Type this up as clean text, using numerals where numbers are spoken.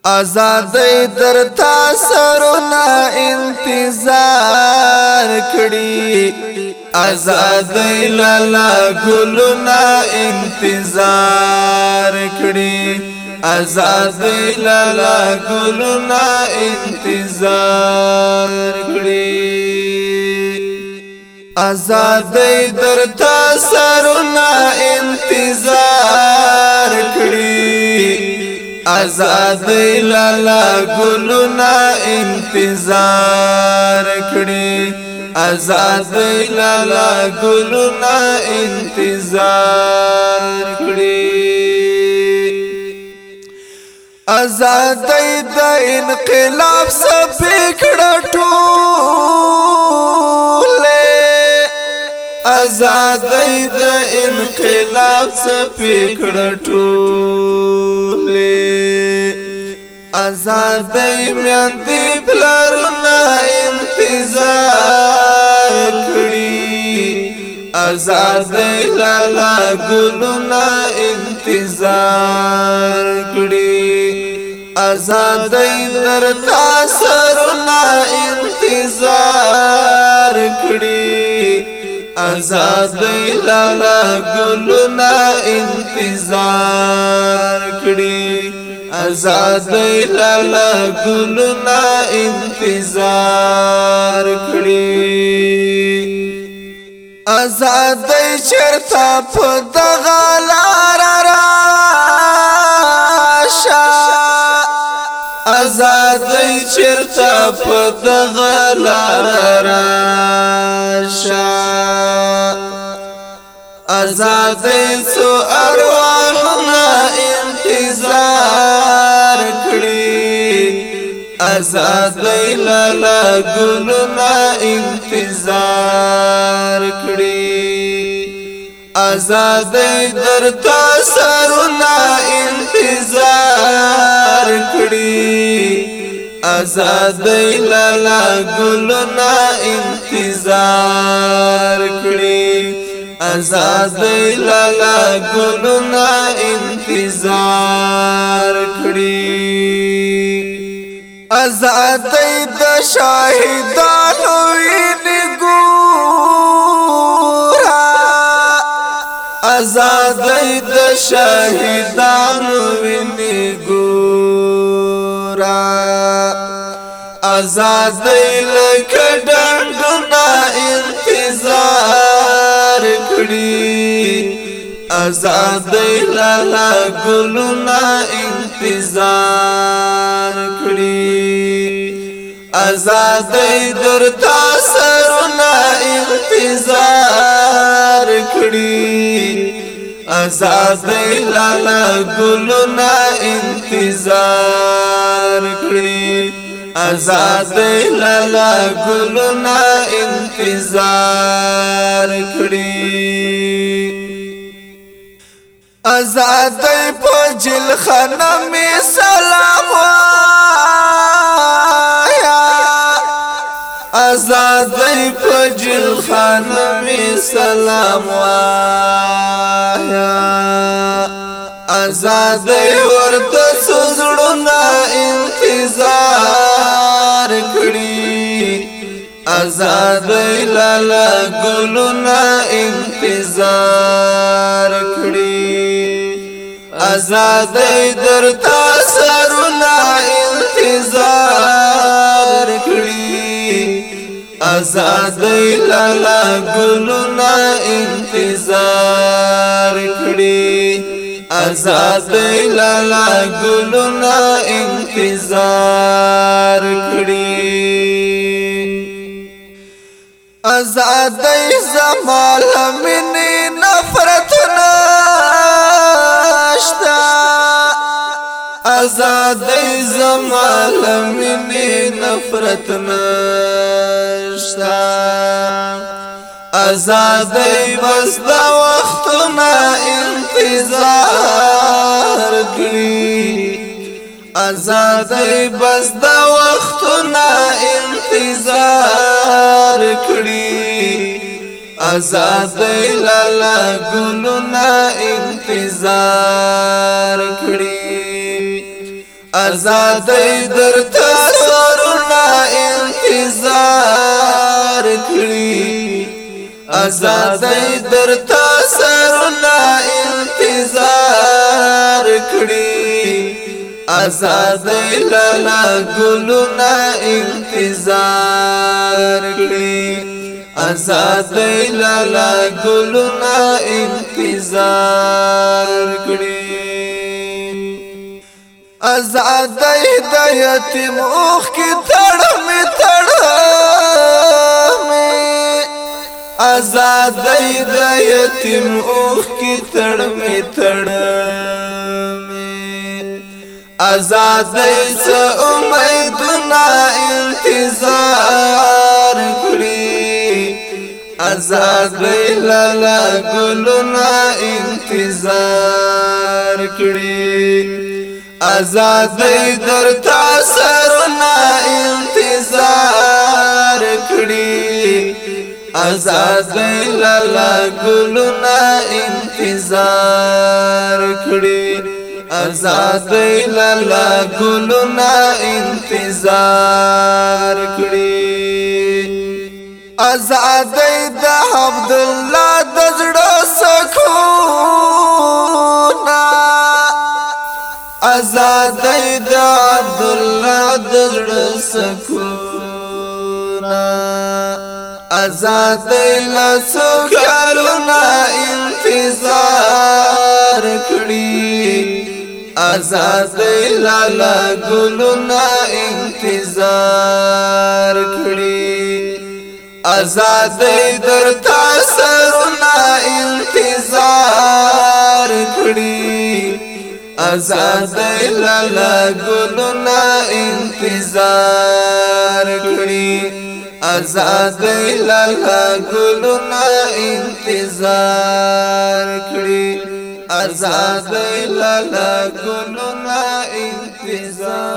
آزادۍ در تاثرنا انتظار کړي آزادۍ لالا ګلنا انتظار کړي آزادۍ لالا ګلنا انتظار کړي آزادۍ در تاثرنا انتظار کړي آزادۍ لالا ګلنا انتظار کړي آزادۍ لالا ګلنا انتظار کړي آزادۍ د انقلاب سپیکړه ټوله آزادۍ د انقلاب سپیکړه ټوله آزادۍ میندې پلرونه انتظار کړي آزادۍ لالا ګلونه انتظار کړي آزادۍ در تاثرونه انتظار کړي آزادۍ لالا ګلونه انتظار کړي آزادۍ لالا ګلنا انتظار کړي آزادۍ چرته په دغه لار راشه آزادۍ چرته په دغه لار راشه آزادۍ سو ارواحنا انتظار کړي آزادۍ لالا ګلنا انتظار کړي آزادۍ در تاثرنا انتظار کړي آزادۍ لالا ګلنا انتظار کړي آزادۍ لالا ګلنا انتظار کړي آزادۍ د شاهدانو وینې ګورا آزادۍ د شاهدانو وینې ګورا آزادۍ لکه ډنډونه انتظار کړي آزادۍ لالا ګلنا انتظار کړي آزادۍ در تاثرنا انتظار کړي آزادۍ لالا ګلنا انتظار کړي آزادۍ لالا ګلنا انتظار کړي آزادۍ په جلخانه می سلام وایا آزادۍ په جلخانه می سلام وایا آزادۍ ورته سوزړونه انتظار کړي آزادۍ لالا ګلنا انتظار کړي آزادۍ در تاثرنا انتظار کړي آزادۍ لالا ګلنا انتظار کړي آزادۍ لالا ګلنا انتظار کړي آزادۍ زما لمنې نفرت نشتا آزادۍ زما لمنې نفرت نشتا آزادۍ بس د وختونه انتظار کړي آزادۍ بس د وختونه انتظار کړي آزادۍ لالا ګلنا انتظار کړي آزادۍ درته سرونه انتظار کړي آزادۍ درته سرونه انتظار کړي آزادۍ لاله ګلونه انتظار کړي آزادۍ لاله ګلونه انتظار کړي آزادۍ د یتیم اوښ کې تړمې آزادۍ د یتیم اوښ کې تړمې آزادۍ څه امیدونه انتظار کړي آزادۍ لاله ګلونه انتظار کړي آزادۍ درته سرونه انتظار کړي آزادۍ لاله ګلونه انتظار کړي آزادۍ لاله ګلونه انتظار کړي آزادۍ د عبدالله د زړه سکون آزادۍ د عبدالله د زړه سکون آزادۍ له څو کلونه انتظار کړي آزادۍ لاله ګلونه انتظار کړي آزادۍ درته سرونه انتظار کړي آزادۍ لاله ګلونه انتظار کړي آزادۍ لاله ګلونه انتظار کړي آزادۍ لاله ګلونه انتظار